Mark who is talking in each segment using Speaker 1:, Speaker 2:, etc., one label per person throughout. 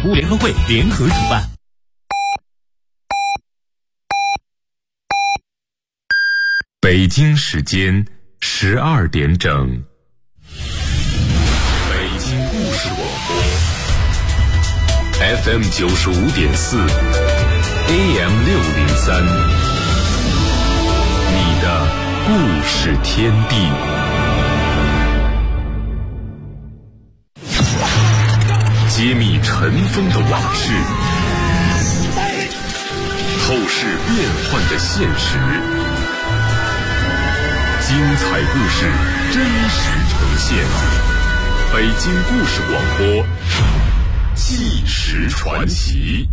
Speaker 1: 服务联合会联合主办。
Speaker 2: 北京时间12点整，北京故事广播 FM 95.4 AM 603，你的故事天地。揭秘尘封的往事，透视变幻的现实，精彩故事真实呈现。北京故事广播，纪实传奇。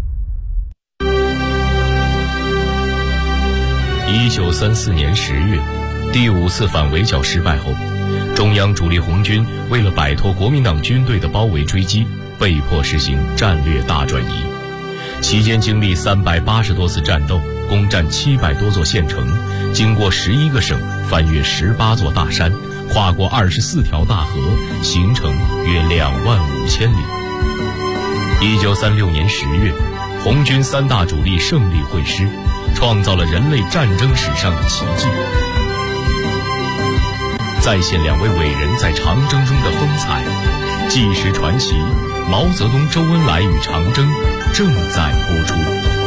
Speaker 3: 1934年10月，第5次反围剿失败后，中央主力红军为了摆脱国民党军队的包围追击，被迫实行战略大转移。期间经历380多次战斗，攻占700多座县城，经过11个省，翻越18座大山，跨过24条大河，行程约25000里。1936年10月，红军3大主力胜利会师，创造了人类战争史上的奇迹，再现2位伟人在长征中的风采。纪实传奇，毛泽东、周恩来与长征正在播出。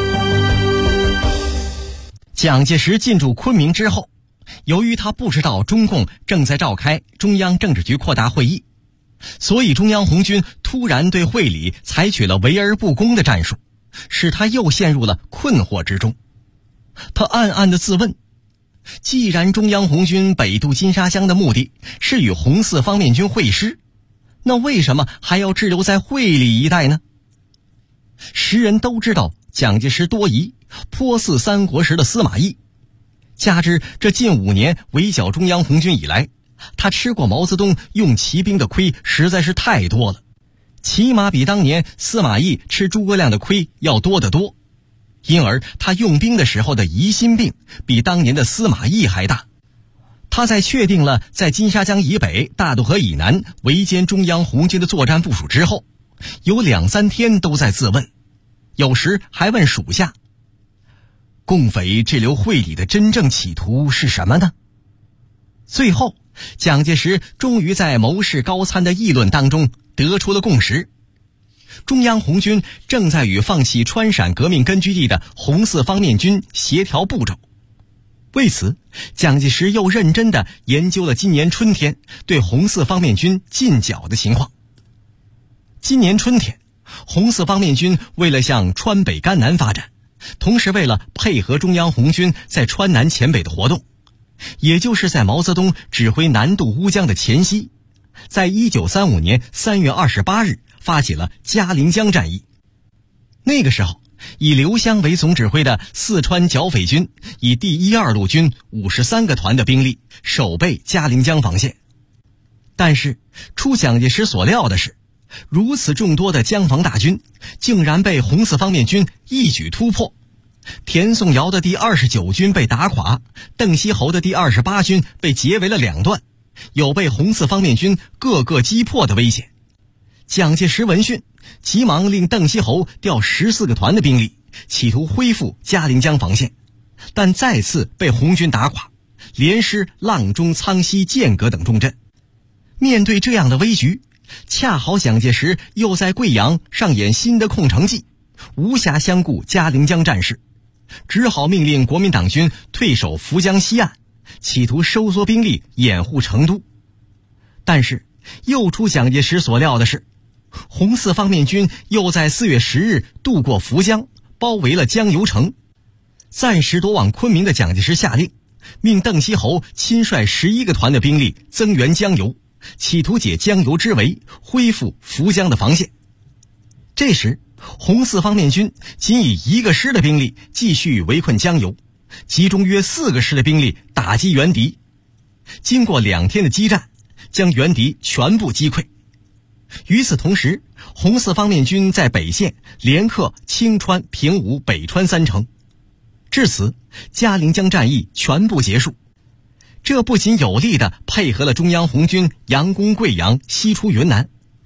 Speaker 4: 蒋介石进驻昆明之后，由于他不知道中共正在召开中央政治局扩大会议，所以中央红军突然对会理采取了围而不攻的战术，使他又陷入了困惑之中。他暗暗地自问，既然中央红军北渡金沙江的目的是与红四方面军会师，那为什么还要滞留在会理一带呢？时人都知道蒋介石多疑，颇似三国时的司马懿，加之这近5年围剿中央红军以来，他吃过毛泽东用骑兵的亏实在是太多了，起码比当年司马懿吃诸葛亮的亏要多得多，因而他用兵的时候的疑心病比当年的司马懿还大。他在确定了在金沙江以北、大渡河以南围歼中央红军的作战部署之后，有2-3天都在自问，有时还问属下，共匪滞留会理的真正企图是什么呢？最后，蒋介石终于在谋士高参的议论当中得出了共识，中央红军正在与放弃川陕革命根据地的红四方面军协调步骤。为此，蒋介石又认真地研究了今年春天对红四方面军进剿的情况。今年春天，红四方面军为了向川北甘南发展，同时为了配合中央红军在川南黔北的活动，也就是在毛泽东指挥南渡乌江的前夕，在1935年3月28日发起了嘉陵江战役。那个时候，以刘湘为总指挥的四川剿匪军以第1-2路军53个团的兵力守备嘉陵江防线。但是出蒋介石所料的是，如此众多的江防大军竟然被红四方面军一举突破。田颂尧的第29军被打垮，邓锡侯的第28军被截为了2段，有被红四方面军各个击破的危险。蒋介石闻讯，急忙令邓锡侯调14个团的兵力，企图恢复嘉陵江防线，但再次被红军打垮，连失阆中、苍溪、剑阁等重镇。面对这样的危局，恰好蒋介石又在贵阳上演新的空城计，无暇相顾嘉陵江战事，只好命令国民党军退守涪江西岸，企图收缩兵力掩护成都。但是又出蒋介石所料的是，红四方面军又在4月10日渡过涪江，包围了江油城。暂时夺往昆明的蒋介石下令，命邓锡侯亲率11个团的兵力增援江油，企图解江油之围，恢复涪江的防线。这时，红四方面军仅以1个师的兵力继续围困江油，集中约4个师的兵力打击援敌。经过2天的激战，将援敌全部击溃。与此同时，红四方面军在北线连克青川、平武、北川3城。至此，嘉陵江战役全部结束。这不仅有力地配合了中央红军佯攻贵阳、西出云南，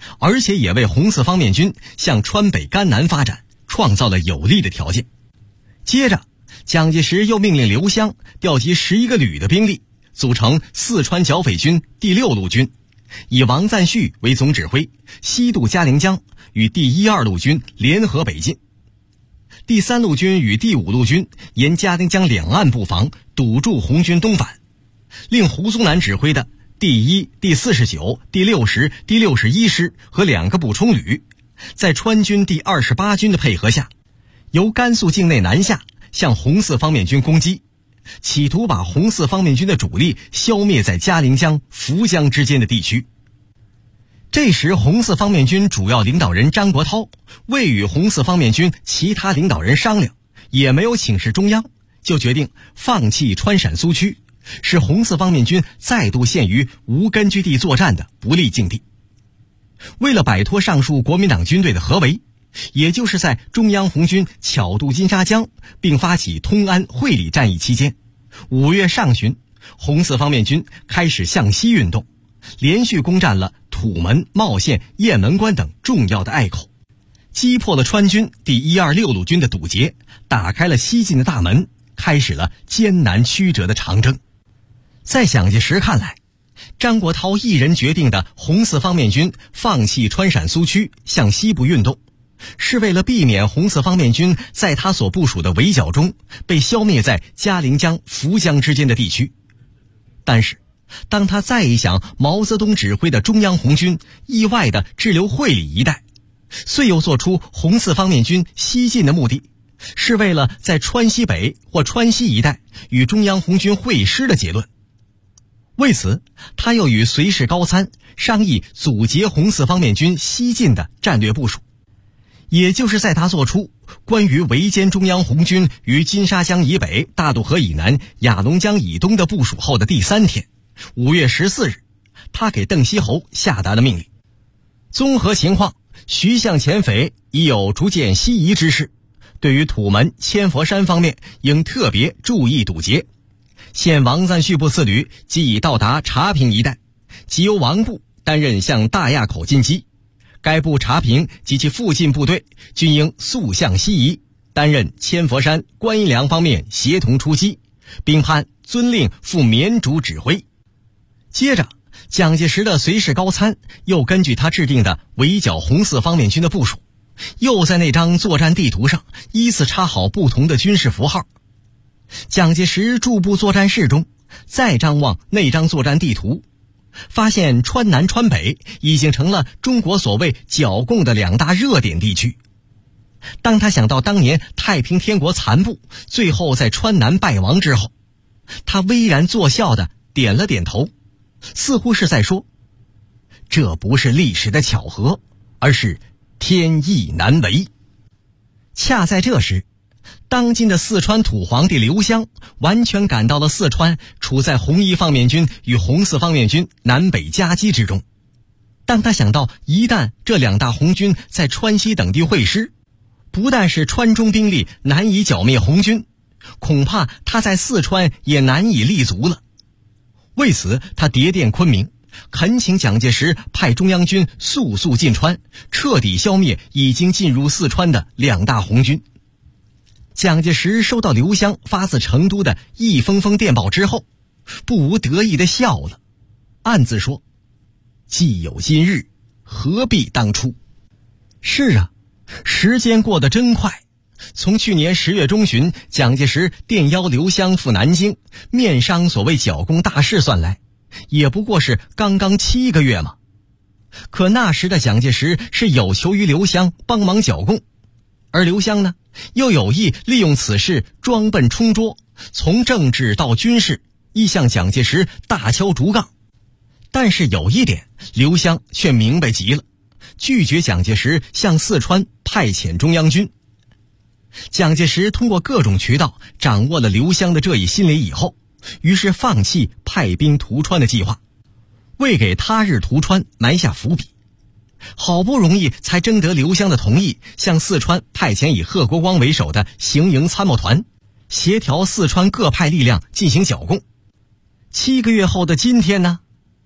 Speaker 4: 而且也为红四方面军向川北甘南发展创造了有利的条件。接着，蒋介石又命令刘湘调集11个旅的兵力，组成四川剿匪军第6路军，以王赞煦为总指挥，西渡嘉陵江，与第1、2路军联合北进。第3路军与第5路军沿嘉陵江两岸布防，堵住红军东返，令胡宗南指挥的第1、第49、第60、第61师和2个补充旅，在川军第28军的配合下，由甘肃境内南下，向红四方面军攻击，企图把红四方面军的主力消灭在嘉陵江、涪江之间的地区。这时，红四方面军主要领导人张国焘未与红四方面军其他领导人商量，也没有请示中央，就决定放弃川陕苏区，使红四方面军再度陷于无根据地作战的不利境地。为了摆脱上述国民党军队的合围，也就是在中央红军巧渡金沙江并发起通安、会理战役期间，5月上旬，红四方面军开始向西运动，连续攻占了土门、茂县、雁门关等重要的隘口，击破了川军第1、2、6路军的堵截，打开了西进的大门，开始了艰难曲折的长征。在蒋介石看来，张国焘一人决定的红四方面军放弃川陕苏区向西部运动，是为了避免红四方面军在他所部署的围剿中被消灭在嘉陵江、涪江之间的地区。但是当他再一想，毛泽东指挥的中央红军意外地滞留会理一带，遂又做出红四方面军西进的目的是为了在川西北或川西一带与中央红军会师的结论。为此，他又与随侍高参商议阻截红四方面军西进的战略部署。也就是在他做出关于围歼中央红军于金沙江以北、大渡河以南、雅龙江以东的部署后的第3天，5月14日，他给邓锡侯下达了命令。综合情况，徐向前匪已有逐渐西移之势，对于土门、千佛山方面应特别注意堵截。现王赞煦部次旅即已到达茶坪一带，即由王部担任向大垭口进击。该部茶坪及其附近部队均应速向西移，担任千佛山、观音梁方面协同出击，并判遵令赴绵竹指挥。接着，蒋介石的随侍高参又根据他制定的围剿红四方面军的部署，又在那张作战地图上依次插好不同的军事符号。蒋介石驻部作战室中再张望那张作战地图，发现川南、川北已经成了中国所谓剿共的2大热点地区。当他想到当年太平天国残部最后在川南败亡之后，他巍然作笑地点了点头，似乎是在说，这不是历史的巧合，而是天意难违。恰在这时，当今的四川土皇帝刘湘完全感到了四川处在红一方面军与红四方面军南北夹击之中。当他想到一旦这2大红军在川西等地会师，不但是川中兵力难以剿灭红军，恐怕他在四川也难以立足了。为此，他迭电昆明，恳请蒋介石派中央军速速进川，彻底消灭已经进入四川的2大红军。蒋介石收到刘湘发自成都的一封封电报之后，不无得意地笑了，暗自说，既有今日，何必当初。是啊，时间过得真快。从去年10月中旬，蒋介石电邀刘湘赴南京面商所谓剿共大事算来，也不过是刚刚7个月嘛。可那时的蒋介石是有求于刘湘帮忙剿共，而刘湘呢，又有意利用此事装笨充拙，从政治到军事亦向蒋介石大敲竹杠。但是有一点，刘湘却明白极了，拒绝蒋介石向四川派遣中央军。蒋介石通过各种渠道掌握了刘湘的这一心理以后，于是放弃派兵屠川的计划，为给他日屠川埋下伏笔。好不容易才征得刘湘的同意，向四川派遣以贺国光为首的行营参谋团，协调四川各派力量进行剿共。7个月后的今天呢，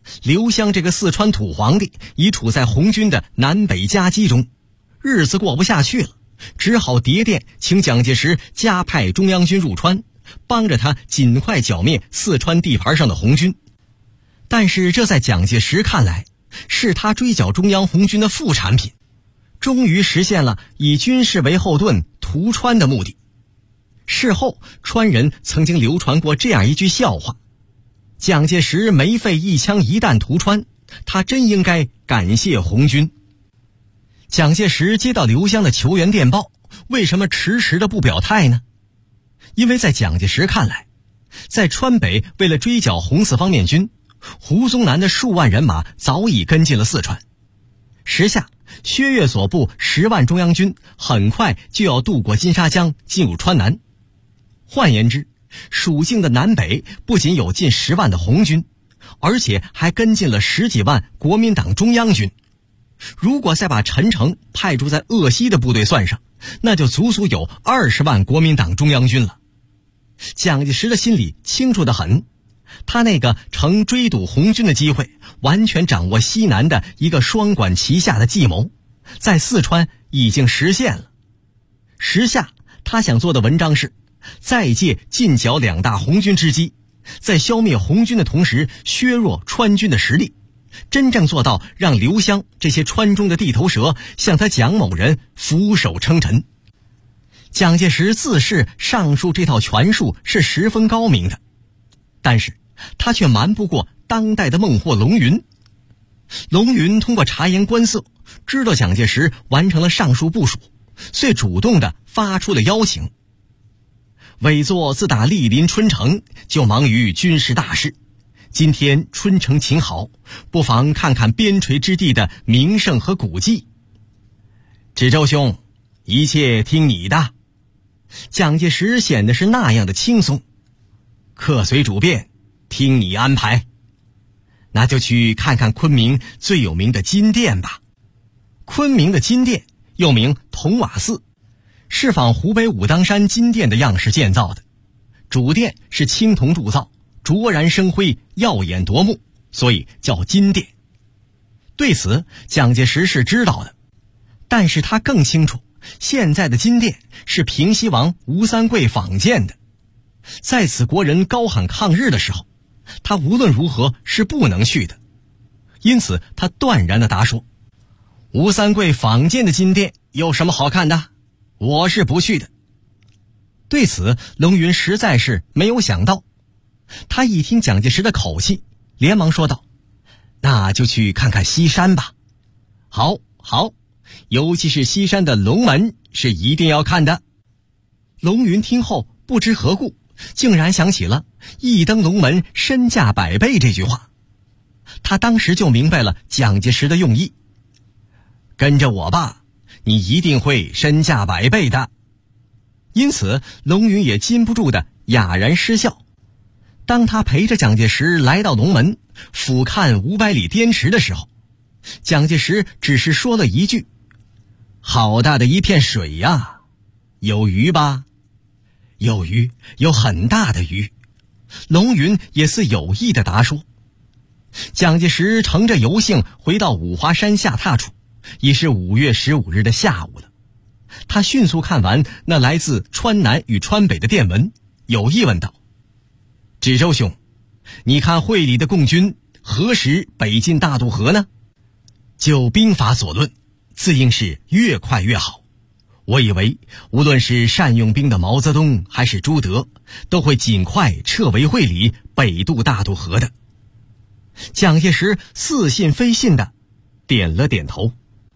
Speaker 4: 刘湘这个四川土皇帝已处在红军的南北夹击中，日子过不下去了，只好迭电请蒋介石加派中央军入川，帮着他尽快剿灭四川地盘上的红军。但是这在蒋介石看来，是他追剿中央红军的副产品，终于实现了以军事为后盾屠川的目的。事后川人曾经流传过这样一句笑话：蒋介石没费一枪一弹屠川，他真应该感谢红军。蒋介石接到刘湘的求援电报，为什么迟迟的不表态呢？因为在蒋介石看来，在川北为了追剿红四方面军，胡宗南的数万人马早已跟进了四川，时下薛岳所部10万中央军很快就要渡过金沙江进入川南。换言之，蜀境的南北不仅有近10万的红军，而且还跟进了10几万国民党中央军。如果再把陈诚派驻在鄂西的部队算上，那就足足有20万国民党中央军了。蒋介石的心里清楚得很，他那个乘追堵红军的机会，完全掌握西南的一个双管齐下的计谋，在四川已经实现了。时下他想做的文章是再借进剿2大红军之机，在消灭红军的同时削弱川军的实力，真正做到让刘湘这些川中的地头蛇向他蒋某人俯首称臣。蒋介石自恃上述这套权术是十分高明的，但是他却瞒不过当代的孟获龙云。龙云通过察言观色，知道蒋介石完成了上述部署，遂主动地发出了邀请。委座自打莅临春城，就忙于军事大事，今天春城晴好，不妨看看边陲之地的名胜和古迹。知州兄，一切听你的。蒋介石显得是那样的轻松。客随主便，听你安排。那就去看看昆明最有名的金殿吧。昆明的金殿又名铜瓦寺，是仿湖北武当山金殿的样式建造的，主殿是青铜铸造，灼然生辉，耀眼夺目，所以叫金殿。对此蒋介石是知道的，但是他更清楚现在的金殿是平西王吴三桂仿建的，在此国人高喊抗日的时候，他无论如何是不能去的。因此他断然地答说，吴三桂仿建的金殿有什么好看的？我是不去的。对此龙云实在是没有想到，他一听蒋介石的口气，连忙说道，那就去看看西山吧。好，尤其是西山的龙门是一定要看的。龙云听后不知何故，竟然想起了一登龙门身价100倍这句话。他当时就明白了蒋介石的用意，跟着我吧，你一定会身价100倍的。因此龙云也禁不住的哑然失笑。当他陪着蒋介石来到龙门，俯瞰500里滇池的时候，蒋介石只是说了一句，好大的一片水呀，有鱼吧？有鱼，有很大的鱼。龙云也似有意的答说。蒋介石乘着游幸回到五华山下榻处，已是5月15日的下午了。他迅速看完那来自川南与川北的电文，有意问道，知州兄，你看会里的共军何时北进大渡河呢？就兵法所论，自应是越快越好。我以为无论是善用兵的毛泽东还是朱德，都会尽快撤围会理，北渡大渡河的。蒋介石似信非信的点了点头。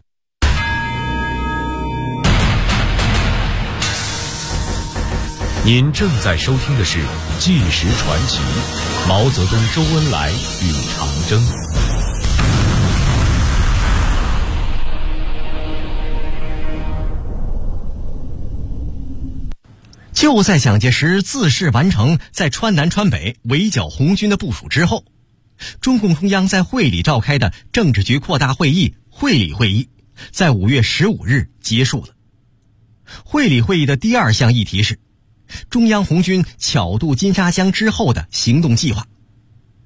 Speaker 3: 您正在收听的是《纪实传奇》，毛泽东、周恩来与长征。
Speaker 4: 就在蒋介石自恃完成在川南川北围剿红军的部署之后，中共中央在会理召开的政治局扩大会议会理会议在5月15日结束了。会理会议的第2项议题是中央红军巧渡金沙江之后的行动计划。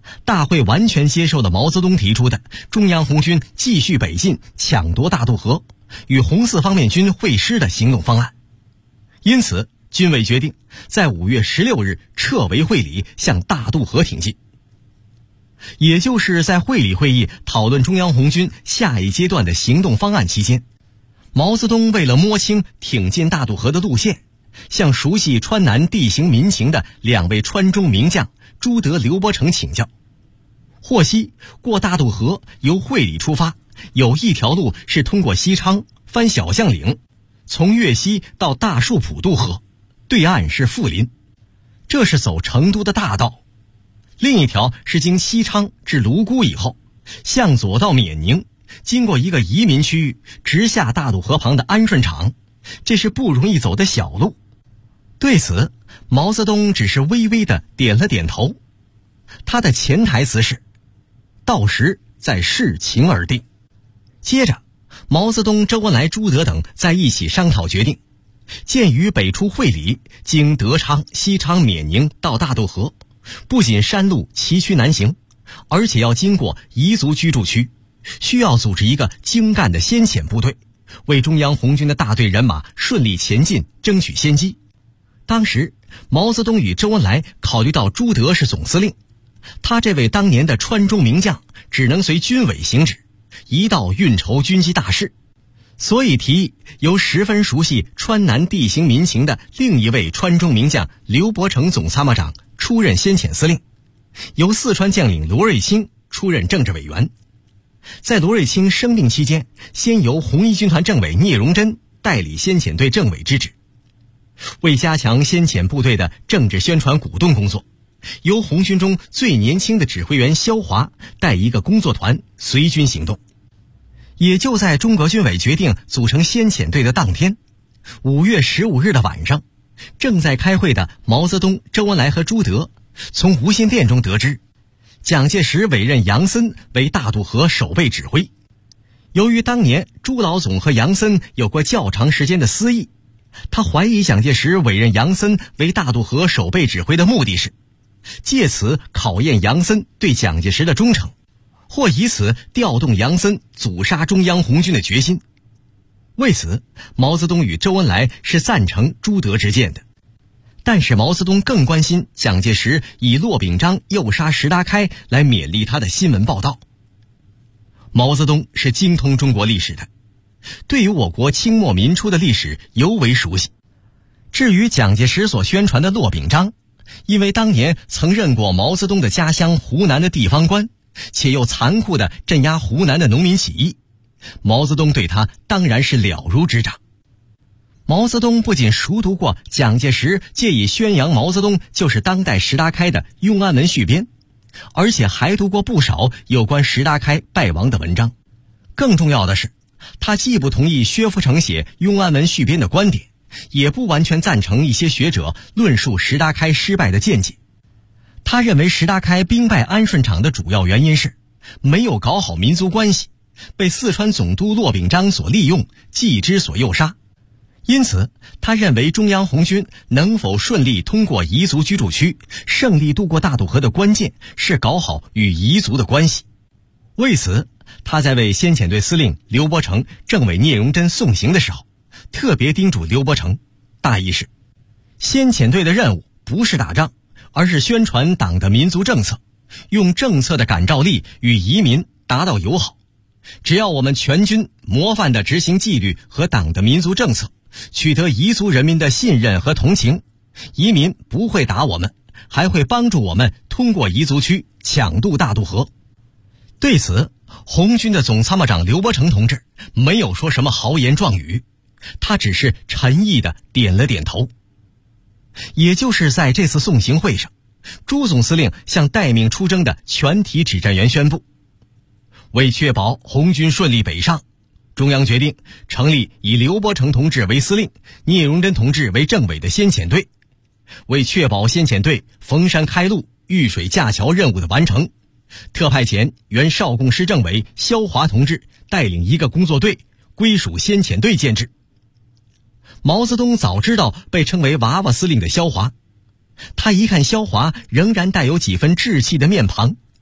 Speaker 4: 大会完全接受了毛泽东提出的中央红军继续北进抢夺大渡河，与红四方面军会师的行动方案。因此军委决定在5月16日撤围会理，向大渡河挺进。也就是在会理会议讨论中央红军下一阶段的行动方案期间，毛泽东为了摸清挺进大渡河的路线，向熟悉川南地形民情的2位川中名将朱德、刘伯承请教。获悉过大渡河由会理出发，有一条路是通过西昌翻小象岭，从岳西到大树浦渡河，对岸是富林，这是走成都的大道。另一条是经西昌至泸沽以后，向左到冕宁，经过一个移民区域，直下大渡河旁的安顺场，这是不容易走的小路。对此，毛泽东只是微微地点了点头。他的潜台词是：到时再视情而定。接着，毛泽东、周恩来、朱德等在一起商讨决定，鉴于北出会理，经德昌、西昌、冕宁到大渡河，不仅山路崎岖难行，而且要经过彝族居住区，需要组织一个精干的先遣部队，为中央红军的大队人马顺利前进争取先机。当时毛泽东与周恩来考虑到朱德是总司令，他这位当年的川中名将只能随军委行止，一道运筹军机大事，所以提议由十分熟悉川南地形民情的另一位川中名将刘伯承总参谋长出任先遣司令，由四川将领罗瑞卿出任政治委员。在罗瑞卿生病期间，先由红一军团政委聂荣臻代理先遣队政委之职。为加强先遣部队的政治宣传鼓动工作，由红军中最年轻的指挥员萧华带一个工作团随军行动。也就在中国军委决定组成先遣队的当天，5月15日的晚上，正在开会的毛泽东、周恩来和朱德从无线电中得知，蒋介石委任杨森为大渡河守备指挥。由于当年朱老总和杨森有过较长时间的私议，他怀疑蒋介石委任杨森为大渡河守备指挥的目的是借此考验杨森对蒋介石的忠诚，或以此调动杨森阻杀中央红军的决心。为此，毛泽东与周恩来是赞成朱德之见的。但是毛泽东更关心蒋介石以骆秉章诱杀石达开来勉励他的新闻报道。毛泽东是精通中国历史的，对于我国清末民初的历史尤为熟悉。至于蒋介石所宣传的骆秉章，因为当年曾任过毛泽东的家乡湖南的地方官，且又残酷地镇压湖南的农民起义，毛泽东对他当然是了如指掌。毛泽东不仅熟读过蒋介石借以宣扬毛泽东就是当代石达开的《雍安文续编》，而且还读过不少有关石达开败亡的文章。更重要的是，他既不同意薛福成写《雍安文续编》的观点，也不完全赞成一些学者论述石达开失败的见解。他认为石达开兵败安顺场的主要原因是没有搞好民族关系，被四川总督骆秉章所利用，继之所诱杀。因此他认为中央红军能否顺利通过彝族居住区，胜利渡过大渡河的关键是搞好与彝族的关系。为此，他在为先遣队司令刘伯承、政委聂荣臻送行的时候，特别叮嘱刘伯承，大意是先遣队的任务不是打仗，而是宣传党的民族政策，用政策的感召力与移民达到友好。只要我们全军模范地执行纪律和党的民族政策，取得彝族人民的信任和同情，移民不会打我们，还会帮助我们通过彝族区抢渡大渡河。对此，红军的总参谋长刘伯承同志没有说什么豪言壮语，他只是沉毅地点了点头。也就是在这次送行会上，朱总司令向待命出征的全体指战员宣布，为确保红军顺利北上，中央决定成立以刘伯承同志为司令、聂荣臻同志为政委的先遣队。为确保先遣队逢山开路、遇水架桥任务的完成，特派遣原少共师政委萧华同志带领一个工作队，归属先遣队建制。毛泽东早知道被称为娃娃司令的萧华，他一看萧华仍然带有几分稚气的面庞，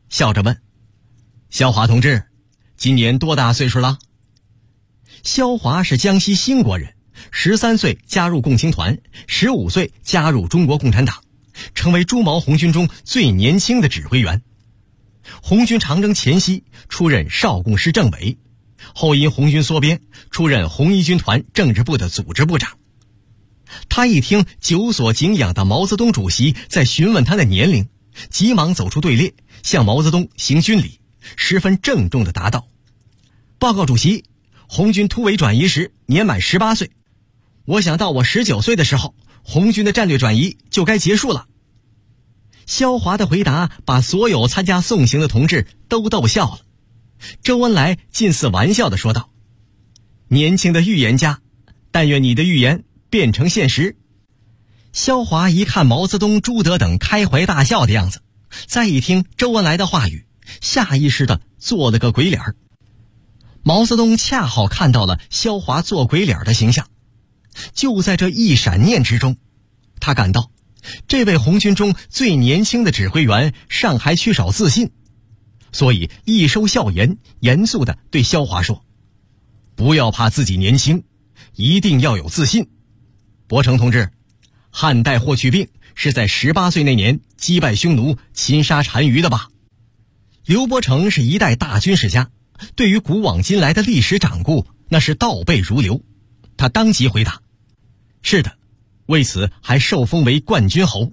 Speaker 4: 笑着问：“萧华同志，今年多大岁数了？”萧华是江西兴国人，13岁加入共青团，15岁加入中国共产党，成为朱毛红军中最年轻的指挥员。红军长征前夕出任少共师政委，后因红军缩编出任红一军团政治部的组织部长。他一听久所敬仰的毛泽东主席在询问他的年龄，急忙走出队列，向毛泽东行军礼，十分郑重地答道：“报告主席，红军突围转移时年满18岁，我想到我19岁的时候，红军的战略转移就该结束了。”萧华的回答把所有参加送行的同志都逗笑了。周恩来近似玩笑地说道：“年轻的预言家，但愿你的预言变成现实。”萧华一看毛泽东、朱德等开怀大笑的样子，再一听周恩来的话语，下意识地做了个鬼脸。毛泽东恰好看到了萧华做鬼脸的形象，就在这一闪念之中，他感到这位红军中最年轻的指挥员尚还缺少自信，所以一收笑颜，严肃地对萧华说：“不要怕自己年轻，一定要有自信。伯承同志，汉代霍去病是在18岁那年击败匈奴，擒杀单于的吧？”刘伯承是一代大军事家，对于古往今来的历史掌故那是倒背如流。他当即回答：“是的，为此还受封为冠军侯。”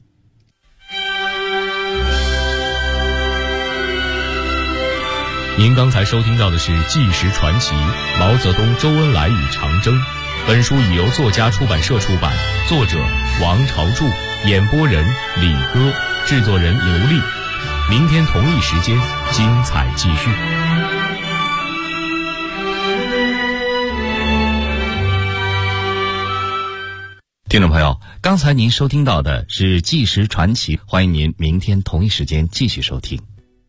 Speaker 3: 您刚才收听到的是《纪实传奇：毛泽东、周恩来与长征》。本书已由作家出版社出版，作者王朝柱，演播人李歌，制作人刘丽。明天同一时间，精彩继续。
Speaker 1: 听众朋友，刚才您收听到的是《纪实传奇》，欢迎您明天同一时间继续收听。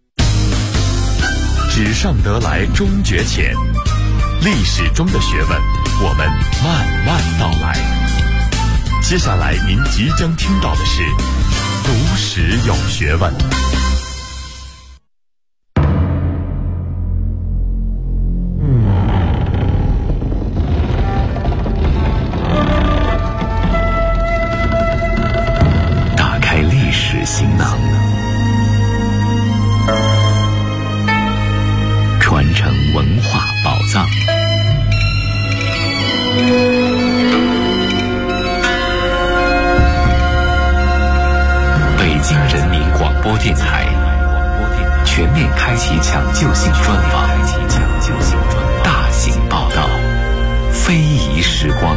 Speaker 2: 纸上得来终觉浅，历史中的学问，我们慢慢道来。接下来您即将听到的是读史有学问。
Speaker 5: 打开历史行囊，传承文化宝藏。北京人民广播电台全面开启抢救性专访，大型报道，非遗时光。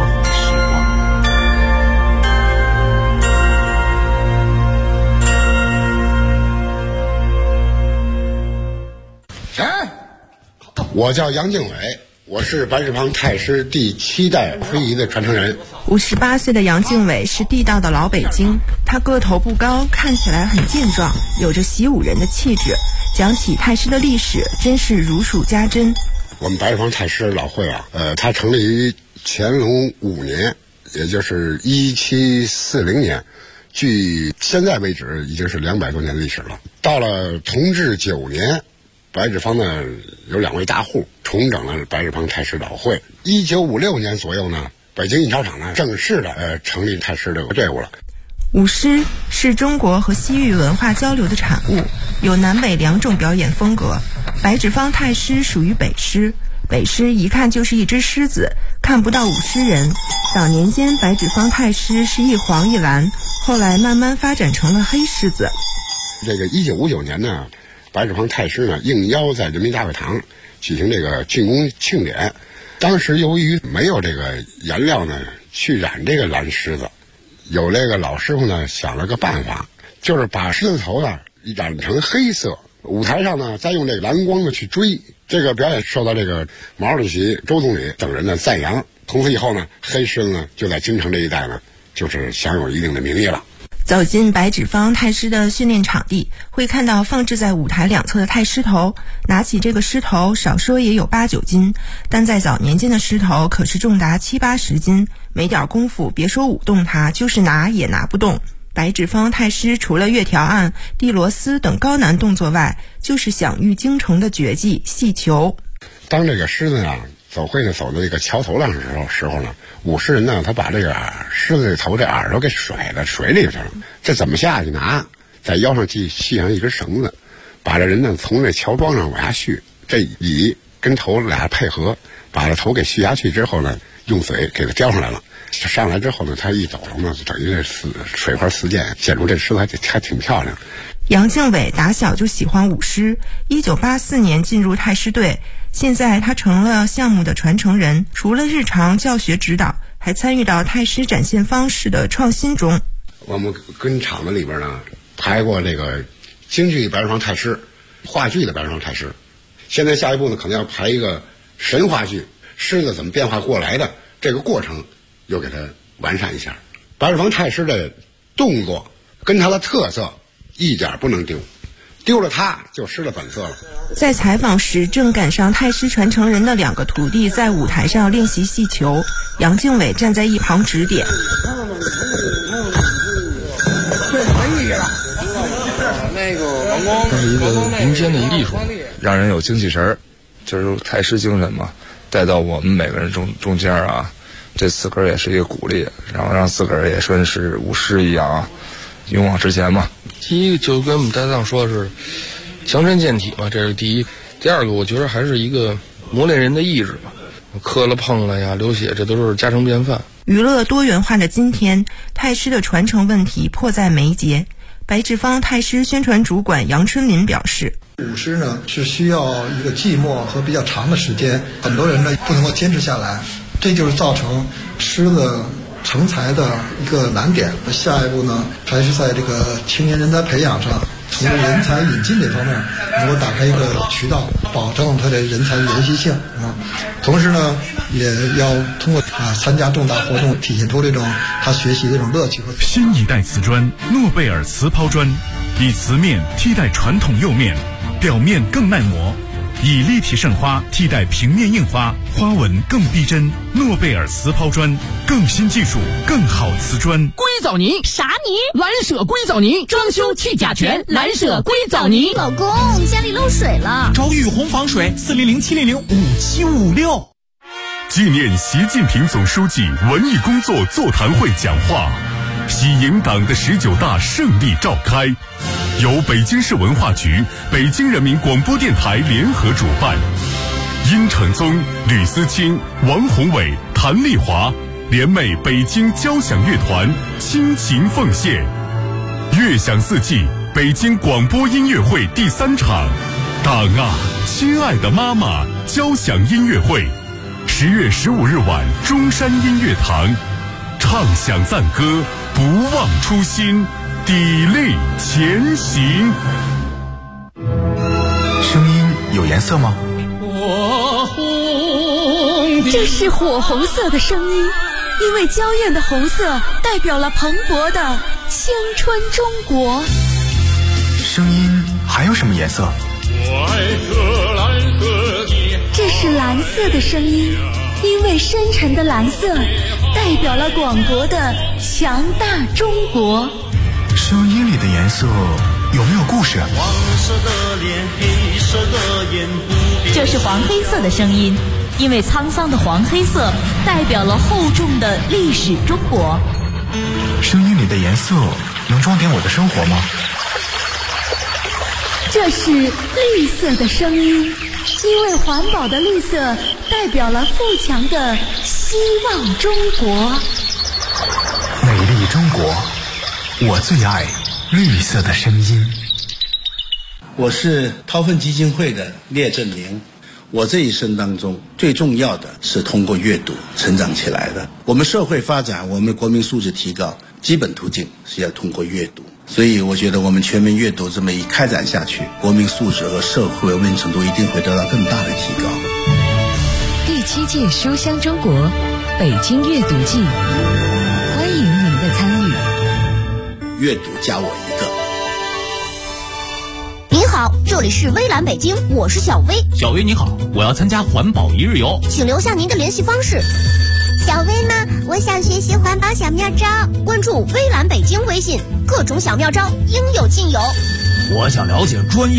Speaker 6: 我叫杨敬伟，我是白纸坊太师第7代非遗的传承人。
Speaker 7: 58岁的杨敬伟是地道的老北京，他个头不高，看起来很健壮，有着习武人的气质。讲起太师的历史，真是如数家珍。
Speaker 6: 我们白纸坊太师老会啊，它成立于乾隆5年，也就是1740年，距现在为止已经是200多年的历史了。到了同治9年。白纸坊呢有2位大户重整了白纸坊太师老会。1956年左右呢，北京印钞厂呢正式的成立太师这个队伍了。
Speaker 7: 舞狮是中国和西域文化交流的产物，有南北2种表演风格。白纸坊太师属于北狮，北狮一看就是一只狮子，看不到舞狮人。早年间白纸坊太师是一黄一蓝，后来慢慢发展成了黑狮子。
Speaker 6: 这个1959年呢，白纸坊太师呢应邀在人民大会堂举行这个竣工庆典。当时由于没有这个颜料呢去染这个蓝狮子，有这个老师傅呢想了个办法，就是把狮子头呢染成黑色，舞台上呢再用这个蓝光呢去追。这个表演受到这个毛主席、周总理等人的赞扬。从此以后呢，黑狮子呢就在京城这一带呢就是享有一定的名义了。
Speaker 7: 走进白纸坊太师的训练场地，会看到放置在舞台2侧的太师头。拿起这个狮头，少说也有8、9斤，但在早年间的狮头可是重达7、80斤，没点功夫，别说舞动它，就是拿也拿不动。 白纸坊太师除了月条案、地螺丝等高难动作外，就是享誉京城的绝技戏球。
Speaker 6: 当这个狮子呢走会呢走到这个桥头上的时候呢，武士人呢他把这个狮子这头这耳朵给甩到水里去了，这怎么下去呢？在腰上系上一根绳子，把这人呢从这桥桩上往下续，这尾跟头俩配合，把这头给续下去之后呢，用嘴给它叼上来了。上来之后呢，他一抖了嘛，等于这水花四溅，显出这狮子还挺漂亮。
Speaker 7: 杨靖伟打小就喜欢舞狮，1984年进入太师队，现在他成了项目的传承人，除了日常教学指导，还参与到太师展现方式的创新中。
Speaker 6: 我们跟厂子里边呢排过这个京剧白纸坊太师，话剧的白纸坊太师，现在下一步呢可能要排一个神话剧，狮子怎么变化过来的这个过程又给它完善一下。白纸坊太师的动作跟他的特色一点不能丢，丢了它就失了本色了。
Speaker 7: 在采访时，正赶上太师传承人的2个徒弟在舞台上练习戏球，杨靖伟站在一旁指点。
Speaker 8: 这是一个民间的艺术，让人有精气神儿，就是太师精神嘛，带到我们每个人中间啊。这自个儿也是一个鼓励，然后让自个儿也算是舞狮一样啊，勇往直前嘛。第一个就跟我们搭档说的是强身健体嘛，这是第一。第二个我觉得还是一个磨练人的意志吧，磕了碰了呀，流血，这都是家常便饭。
Speaker 7: 娱乐多元化的今天，太师的传承问题迫在眉睫。白纸坊太师宣传主管杨春林表示，
Speaker 9: 舞狮呢是需要一个寂寞和比较长的时间，很多人呢不能够坚持下来，这就是造成狮子成才的一个难点。下一步呢，还是在这个青年人才培养上，从人才引进这方面能够打开一个渠道，保证他的人才的延续性啊。同时呢，也要通过参加重大活动，体现出这种他学习的这种乐趣和。
Speaker 2: 新一代瓷砖诺贝尔瓷抛砖，以瓷面替代传统釉面，表面更耐磨。以立体渗花替代平面印花，花纹更逼真。诺贝尔瓷抛砖，更新技术，更好瓷砖。
Speaker 10: 硅藻泥啥泥？蓝舍硅藻泥，装修去甲醛，蓝舍硅藻泥。
Speaker 11: 老公，家里漏水了，
Speaker 12: 找雨虹防水，400-700-5756。
Speaker 2: 纪念习近平总书记文艺工作座谈会讲话，喜迎党的19大胜利召开，由北京市文化局、北京人民广播电台联合主办。殷承宗、吕思清、王宏伟、谭丽华联袂北京交响乐团倾情奉献。乐享四季北京广播音乐会第3场，党啊，亲爱的妈妈交响音乐会，10月15日晚中山音乐堂，唱响赞歌，不忘初心，砥砺前行。
Speaker 12: 声音有颜色吗？
Speaker 11: 这是火红色的声音，因为娇艳的红色代表了蓬勃的青春中国。
Speaker 12: 声音还有什么颜色？
Speaker 11: 这是蓝色的声音，因为深沉的蓝色代表了广博的强大中国。
Speaker 12: 声音里的颜色有没有故事？
Speaker 13: 黄色的脸，黑色的眼，
Speaker 14: 这是黄黑色的声音，因为沧桑的黄黑色代表了厚重的历史中国。
Speaker 12: 声音里的颜色能装点我的生活吗？
Speaker 11: 这是绿色的声音，因为环保的绿色代表了富强的希望中国。
Speaker 12: 美丽中国，我最爱绿色的声音。
Speaker 15: 我是韬奋基金会的聂振宁。我这一生当中最重要的是通过阅读成长起来的。我们社会发展，我们国民素质提高，基本途径是要通过阅读。所以我觉得我们全民阅读这么一开展下去，国民素质和社会文明程度一定会得到更大的提高。
Speaker 16: 第7届书香中国北京阅读季，欢迎您的参与。
Speaker 15: 阅读加我一个。
Speaker 17: 您好，这里是微蓝北京，我是小薇。
Speaker 18: 小薇你好，我要参加环保一日游，
Speaker 17: 请留下您的联系方式。 小薇呢？我想学习环保小妙招，关注微蓝北京微信，各种小妙招应有尽有。
Speaker 18: 我想了解专业